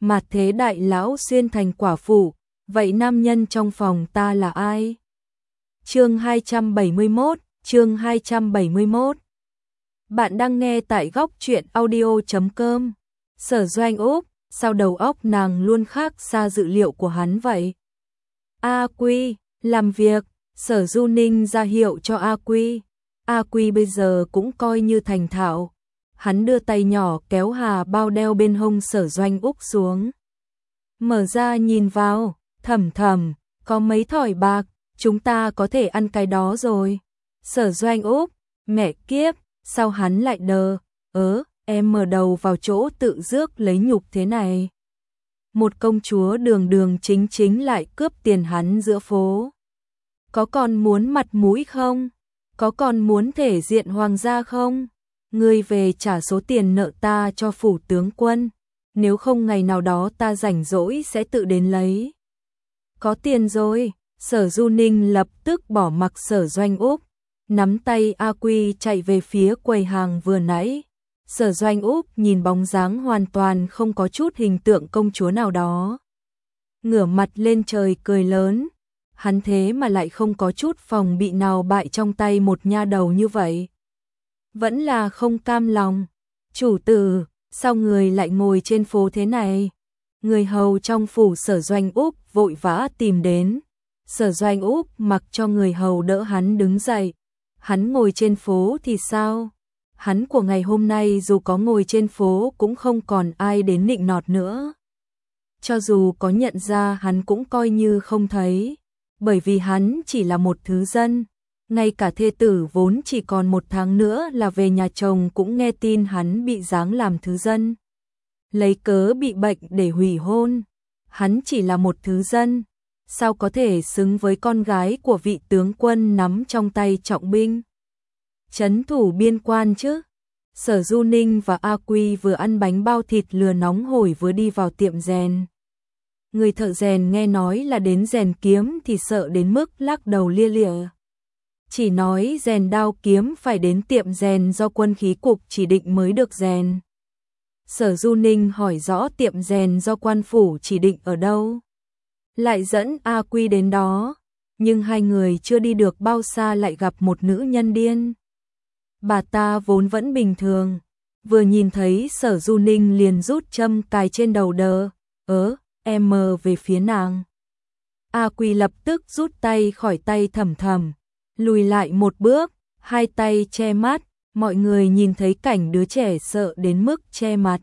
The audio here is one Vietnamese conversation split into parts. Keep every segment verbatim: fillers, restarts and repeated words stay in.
mà thế đại lão xuyên thành quả phụ, vậy nam nhân trong phòng ta là ai? Chương hai trăm bảy mươi mốt, chương hai trăm bảy mươi mốt. Bạn đang nghe tại góc truyện audio chấm com. Sở Doanh Úc, sao đầu óc nàng luôn khác xa dự liệu của hắn vậy? A Quy, làm việc, Sở Du Ninh ra hiệu cho A Quy. A Quy bây giờ cũng coi như thành thạo. Hắn đưa tay nhỏ kéo hà bao đeo bên hông Sở Doanh Úc xuống. Mở ra nhìn vào, thầm thầm, có mấy thỏi bạc, chúng ta có thể ăn cái đó rồi. Sở Doanh Úc, mẹ kiếp, sao hắn lại đờ, ớ, em mở đầu vào chỗ tự rước lấy nhục thế này. Một công chúa đường đường chính chính lại cướp tiền hắn giữa phố. Có còn muốn mặt mũi không? Có còn muốn thể diện hoàng gia không? Ngươi về trả số tiền nợ ta cho phủ tướng quân, nếu không ngày nào đó ta rảnh rỗi sẽ tự đến lấy. Có tiền rồi, Sở Du Ninh lập tức bỏ mặc Sở Doanh Úc, nắm tay A Quy chạy về phía quầy hàng vừa nãy. Sở Doanh Úc nhìn bóng dáng hoàn toàn không có chút hình tượng công chúa nào đó. Ngửa mặt lên trời cười lớn, hắn thế mà lại không có chút phòng bị nào bại trong tay một nha đầu như vậy. Vẫn là không cam lòng. Chủ tử, sao người lại ngồi trên phố thế này? Người hầu trong phủ Sở Doanh Úc vội vã tìm đến. Sở Doanh Úc mặc cho người hầu đỡ hắn đứng dậy. Hắn ngồi trên phố thì sao? Hắn của ngày hôm nay dù có ngồi trên phố cũng không còn ai đến nịnh nọt nữa. Cho dù có nhận ra hắn cũng coi như không thấy, bởi vì hắn chỉ là một thứ dân. Ngay cả thê tử vốn chỉ còn một tháng nữa là về nhà chồng cũng nghe tin hắn bị giáng làm thứ dân. Lấy cớ bị bệnh để hủy hôn. Hắn chỉ là một thứ dân, sao có thể xứng với con gái của vị tướng quân nắm trong tay trọng binh trấn thủ biên quan chứ? Sở Du Ninh và A Quy vừa ăn bánh bao thịt lừa nóng hổi vừa đi vào tiệm rèn. Người thợ rèn nghe nói là đến rèn kiếm thì sợ đến mức lắc đầu lia lịa. Chỉ nói rèn đao kiếm phải đến tiệm rèn do quân khí cục chỉ định mới được rèn. Sở Du Ninh hỏi rõ tiệm rèn do quan phủ chỉ định ở đâu. Lại dẫn A Quy đến đó, nhưng hai người chưa đi được bao xa lại gặp một nữ nhân điên. Bà ta vốn vẫn bình thường, vừa nhìn thấy Sở Du Ninh liền rút châm cài trên đầu đờ, ớ, em mờ về phía nàng. A Quy lập tức rút tay khỏi tay Thầm Thầm, lùi lại một bước, hai tay che mắt, mọi người nhìn thấy cảnh đứa trẻ sợ đến mức che mặt.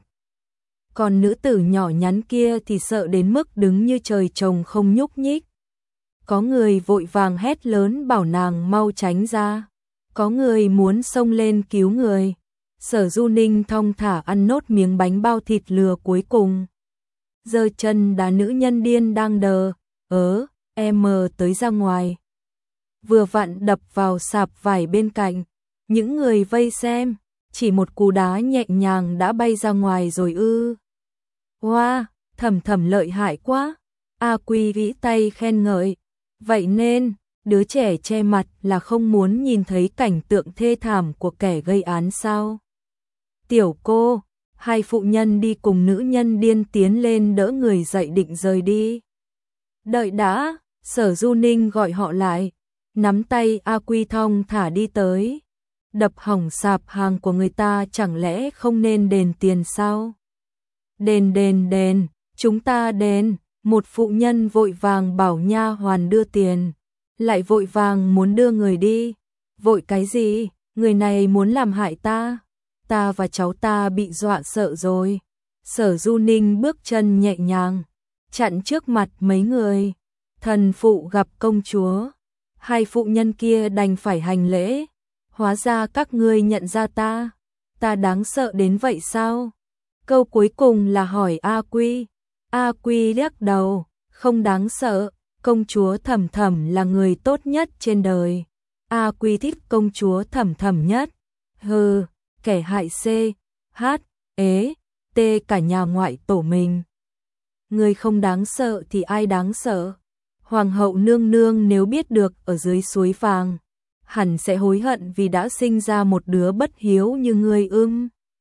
Còn nữ tử nhỏ nhắn kia thì sợ đến mức đứng như trời trồng không nhúc nhích. Có người vội vàng hét lớn bảo nàng mau tránh ra. Có người muốn xông lên cứu người. Sở Du Ninh thong thả ăn nốt miếng bánh bao thịt lừa cuối cùng. Giơ chân đá nữ nhân điên đang đờ, ớ, em mờ tới ra ngoài. Vừa vặn đập vào sạp vải bên cạnh. Những người vây xem, chỉ một cú đá nhẹ nhàng đã bay ra ngoài rồi ư. Wow, Thầm Thầm lợi hại quá. A Quy vĩ tay khen ngợi. Vậy nên, đứa trẻ che mặt là không muốn nhìn thấy cảnh tượng thê thảm của kẻ gây án sao? Tiểu cô, hai phụ nhân đi cùng nữ nhân điên tiến lên đỡ người dậy định rời đi. Đợi đã, Sở Du Ninh gọi họ lại, nắm tay A Quy thong thả đi tới. Đập hỏng sạp hàng của người ta chẳng lẽ không nên đền tiền sao? Đền đền đền, chúng ta đền. Một phụ nhân vội vàng bảo nha hoàn đưa tiền, lại vội vàng muốn đưa người đi. Vội cái gì? Người này muốn làm hại ta. Ta và cháu ta bị dọa sợ rồi. Sở Du Ninh bước chân nhẹ nhàng, chặn trước mặt mấy người. Thần phụ gặp công chúa. Hai phụ nhân kia đành phải hành lễ. Hóa ra các ngươi nhận ra ta. Ta đáng sợ đến vậy sao? Câu cuối cùng là hỏi A Quy. A Quy liếc đầu, không đáng sợ, công chúa Thầm Thầm là người tốt nhất trên đời. A Quy thích công chúa Thầm Thầm nhất. Hừ, kẻ hại C, H, ế, T cả nhà ngoại tổ mình. Người không đáng sợ thì ai đáng sợ? Hoàng hậu nương nương nếu biết được ở dưới suối vàng, hẳn sẽ hối hận vì đã sinh ra một đứa bất hiếu như ngươi ưm.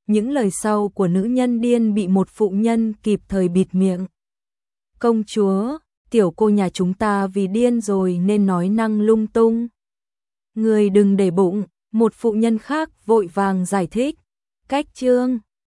những lời sau của nữ nhân điên bị một phụ nhân kịp thời bịt miệng. Công chúa, tiểu cô nhà chúng ta vì điên rồi nên nói năng lung tung. Người đừng để bụng, một phụ nhân khác vội vàng giải thích. Cách chương